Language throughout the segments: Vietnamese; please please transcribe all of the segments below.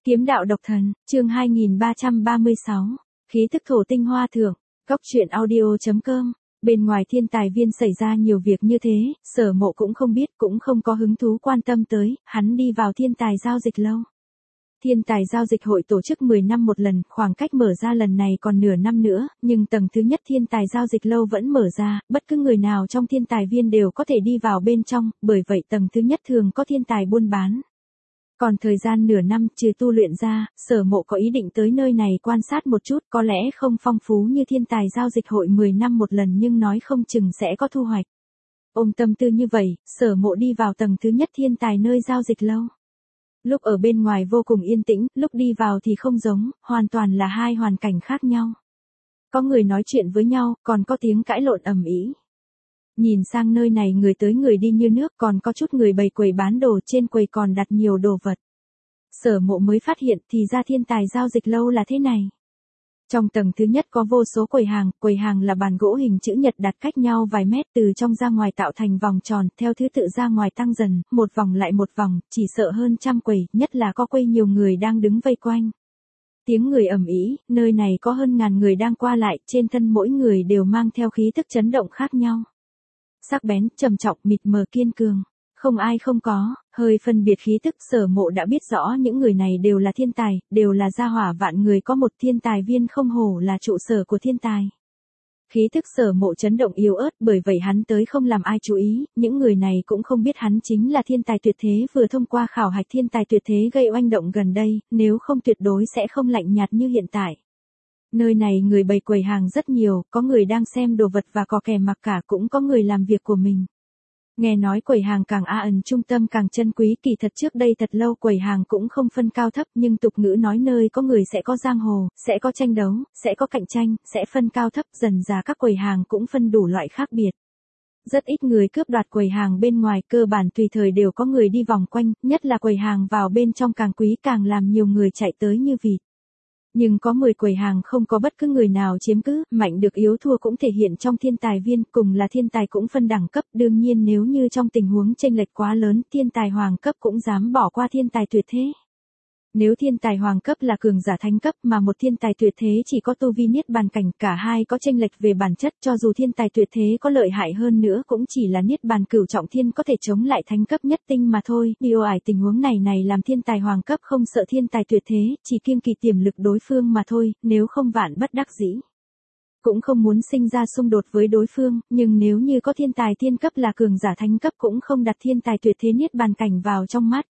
Kiếm đạo độc thần, chương 2336, khí tức thổ tinh hoa thượng, góc truyện audio.com. Bên ngoài thiên tài viên xảy ra nhiều việc như thế, Sở Mộ cũng không biết, cũng không có hứng thú quan tâm tới, hắn đi vào thiên tài giao dịch lâu. Thiên tài giao dịch hội tổ chức 10 năm một lần, khoảng cách mở ra lần này còn nửa năm nữa, nhưng tầng thứ nhất thiên tài giao dịch lâu vẫn mở ra, bất cứ người nào trong thiên tài viên đều có thể đi vào bên trong, bởi vậy tầng thứ nhất thường có thiên tài buôn bán. Còn thời gian nửa năm trừ tu luyện ra, Sở Mộ có ý định tới nơi này quan sát một chút, có lẽ không phong phú như thiên tài giao dịch hội 10 năm một lần nhưng nói không chừng sẽ có thu hoạch. Ôm tâm tư như vậy, Sở Mộ đi vào tầng thứ nhất thiên tài nơi giao dịch lâu. Lúc ở bên ngoài vô cùng yên tĩnh, lúc đi vào thì không giống, hoàn toàn là hai hoàn cảnh khác nhau. Có người nói chuyện với nhau, còn có tiếng cãi lộn ầm ĩ. Nhìn sang nơi này người tới người đi như nước, còn có chút người bày quầy bán đồ, trên quầy còn đặt nhiều đồ vật. Sở Mộ mới phát hiện thì ra thiên tài giao dịch lâu là thế này. Trong tầng thứ nhất có vô số quầy hàng là bàn gỗ hình chữ nhật đặt cách nhau vài mét, từ trong ra ngoài tạo thành vòng tròn, theo thứ tự ra ngoài tăng dần, một vòng lại một vòng, chỉ sợ hơn trăm quầy, nhất là có quầy nhiều người đang đứng vây quanh. Tiếng người ầm ĩ, nơi này có hơn ngàn người đang qua lại, trên thân mỗi người đều mang theo khí tức chấn động khác nhau. Sắc bén, trầm trọng, mịt mờ, kiên cường. Không ai không có, hơi phân biệt khí tức. Sở Mộ đã biết rõ những người này đều là thiên tài, đều là gia hỏa vạn người có một, thiên tài viên không hổ là trụ sở của thiên tài. Khí tức Sở Mộ chấn động yếu ớt, bởi vậy hắn tới không làm ai chú ý, những người này cũng không biết hắn chính là thiên tài tuyệt thế vừa thông qua khảo hạch thiên tài tuyệt thế gây oanh động gần đây, nếu không tuyệt đối sẽ không lạnh nhạt như hiện tại. Nơi này người bày quầy hàng rất nhiều, có người đang xem đồ vật và có kẻ mặc cả, cũng có người làm việc của mình. Nghe nói quầy hàng càng ẩn trung tâm càng chân quý, kỳ thật trước đây thật lâu quầy hàng cũng không phân cao thấp, nhưng tục ngữ nói nơi có người sẽ có giang hồ, sẽ có tranh đấu, sẽ có cạnh tranh, sẽ phân cao thấp, dần ra các quầy hàng cũng phân đủ loại khác biệt. Rất ít người cướp đoạt quầy hàng bên ngoài, cơ bản tùy thời đều có người đi vòng quanh, nhất là quầy hàng vào bên trong càng quý càng làm nhiều người chạy tới như vịt. Nhưng có 10 quầy hàng không có bất cứ người nào chiếm cứ, mạnh được yếu thua cũng thể hiện trong thiên tài viên, cùng là thiên tài cũng phân đẳng cấp, đương nhiên nếu như trong tình huống chênh lệch quá lớn, thiên tài hoàng cấp cũng dám bỏ qua thiên tài tuyệt thế. Nếu thiên tài hoàng cấp là cường giả thánh cấp mà một thiên tài tuyệt thế chỉ có tu vi niết bàn cảnh, cả hai có chênh lệch về bản chất, cho dù thiên tài tuyệt thế có lợi hại hơn nữa cũng chỉ là niết bàn cửu trọng thiên có thể chống lại thánh cấp nhất tinh mà thôi. Điều ải tình huống này làm thiên tài hoàng cấp không sợ thiên tài tuyệt thế, chỉ kiêng kỵ tiềm lực đối phương mà thôi, nếu không vạn bất đắc dĩ. Cũng không muốn sinh ra xung đột với đối phương, nhưng nếu như có thiên tài thiên cấp là cường giả thánh cấp cũng không đặt thiên tài tuyệt thế niết bàn cảnh vào trong mắt.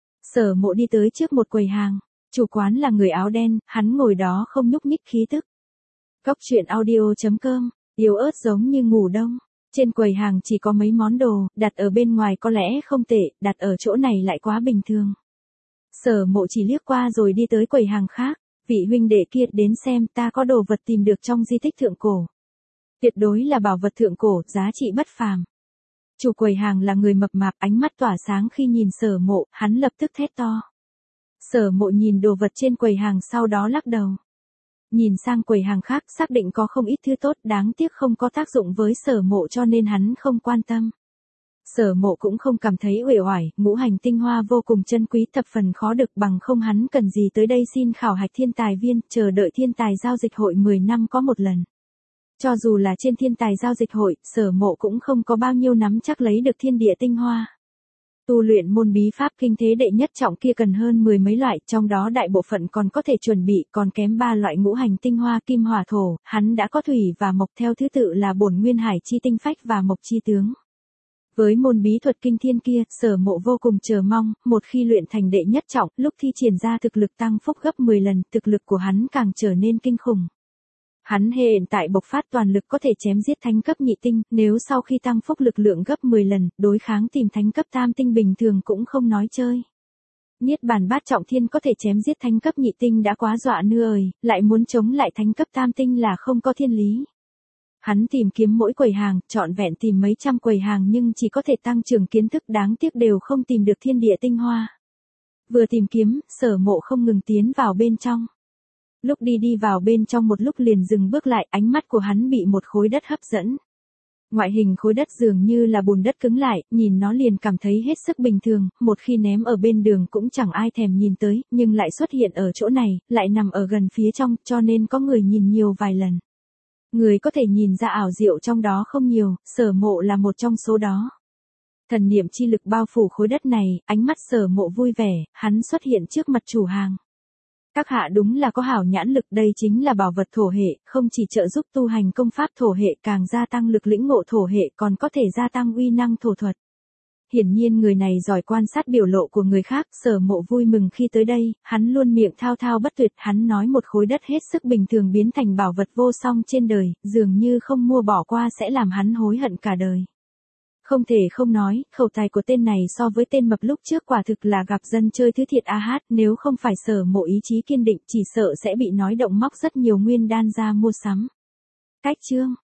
Sở Mộ đi tới trước một quầy hàng, chủ quán là người áo đen, hắn ngồi đó không nhúc nhích, khí tức. Góc truyện audio.com, yếu ớt giống như ngủ đông. Trên quầy hàng chỉ có mấy món đồ, đặt ở bên ngoài có lẽ không tệ, đặt ở chỗ này lại quá bình thường. Sở Mộ chỉ liếc qua rồi đi tới quầy hàng khác, vị huynh đệ kia đến xem, ta có đồ vật tìm được trong di tích thượng cổ. Tuyệt đối là bảo vật thượng cổ, giá trị bất phàm. Chủ quầy hàng là người mập mạp, ánh mắt tỏa sáng khi nhìn Sở Mộ, hắn lập tức thét to. Sở Mộ nhìn đồ vật trên quầy hàng sau đó lắc đầu. Nhìn sang quầy hàng khác, xác định có không ít thứ tốt, đáng tiếc không có tác dụng với Sở Mộ cho nên hắn không quan tâm. Sở Mộ cũng không cảm thấy uể oải, ngũ hành tinh hoa vô cùng chân quý, thập phần khó được, bằng không hắn cần gì tới đây xin khảo hạch thiên tài viên, chờ đợi thiên tài giao dịch hội 10 năm có một lần. Cho dù là trên thiên tài giao dịch hội, Sở Mộ cũng không có bao nhiêu nắm chắc lấy được thiên địa tinh hoa. Tu luyện môn bí pháp kinh thế đệ nhất trọng kia cần hơn 10 mấy loại, trong đó đại bộ phận còn có thể chuẩn bị, còn kém 3 loại ngũ hành tinh hoa kim hỏa thổ, hắn đã có thủy và mộc theo thứ tự là bổn nguyên hải chi tinh phách và mộc chi tướng. Với môn bí thuật kinh thiên kia, Sở Mộ vô cùng chờ mong, một khi luyện thành đệ nhất trọng, lúc thi triển ra thực lực tăng phúc gấp 10 lần, thực lực của hắn càng trở nên kinh khủng. Hắn hiện tại bộc phát toàn lực có thể chém giết thánh cấp nhị tinh, nếu sau khi tăng phúc lực lượng gấp 10 lần, đối kháng tìm thánh cấp tam tinh bình thường cũng không nói chơi. Niết bàn bát trọng thiên có thể chém giết thánh cấp nhị tinh đã quá dọa nư ời, lại muốn chống lại thánh cấp tam tinh là không có thiên lý. Hắn tìm kiếm mỗi quầy hàng, trọn vẹn tìm mấy trăm quầy hàng nhưng chỉ có thể tăng trưởng kiến thức, đáng tiếc đều không tìm được thiên địa tinh hoa. Vừa tìm kiếm, Sở Mộ không ngừng tiến vào bên trong. Lúc đi vào bên trong một lúc liền dừng bước lại, ánh mắt của hắn bị một khối đất hấp dẫn. Ngoại hình khối đất dường như là bùn đất cứng lại, nhìn nó liền cảm thấy hết sức bình thường, một khi ném ở bên đường cũng chẳng ai thèm nhìn tới, nhưng lại xuất hiện ở chỗ này, lại nằm ở gần phía trong, cho nên có người nhìn nhiều vài lần. Người có thể nhìn ra ảo diệu trong đó không nhiều, Sở Mộ là một trong số đó. Thần niệm chi lực bao phủ khối đất này, ánh mắt Sở Mộ vui vẻ, hắn xuất hiện trước mặt chủ hàng. Các hạ đúng là có hảo nhãn lực, đây chính là bảo vật thổ hệ, không chỉ trợ giúp tu hành công pháp thổ hệ càng gia tăng lực lĩnh ngộ thổ hệ còn có thể gia tăng uy năng thổ thuật. Hiển nhiên người này giỏi quan sát biểu lộ của người khác, Sở Mộ vui mừng khi tới đây, hắn luôn miệng thao thao bất tuyệt, hắn nói một khối đất hết sức bình thường biến thành bảo vật vô song trên đời, dường như không mua bỏ qua sẽ làm hắn hối hận cả đời. Không thể không nói, khẩu tài của tên này so với tên mập lúc trước quả thực là gặp dân chơi thứ thiệt a hát, nếu không phải Sở Mộ ý chí kiên định chỉ sợ sẽ bị nói động móc rất nhiều nguyên đan ra mua sắm. Cách chương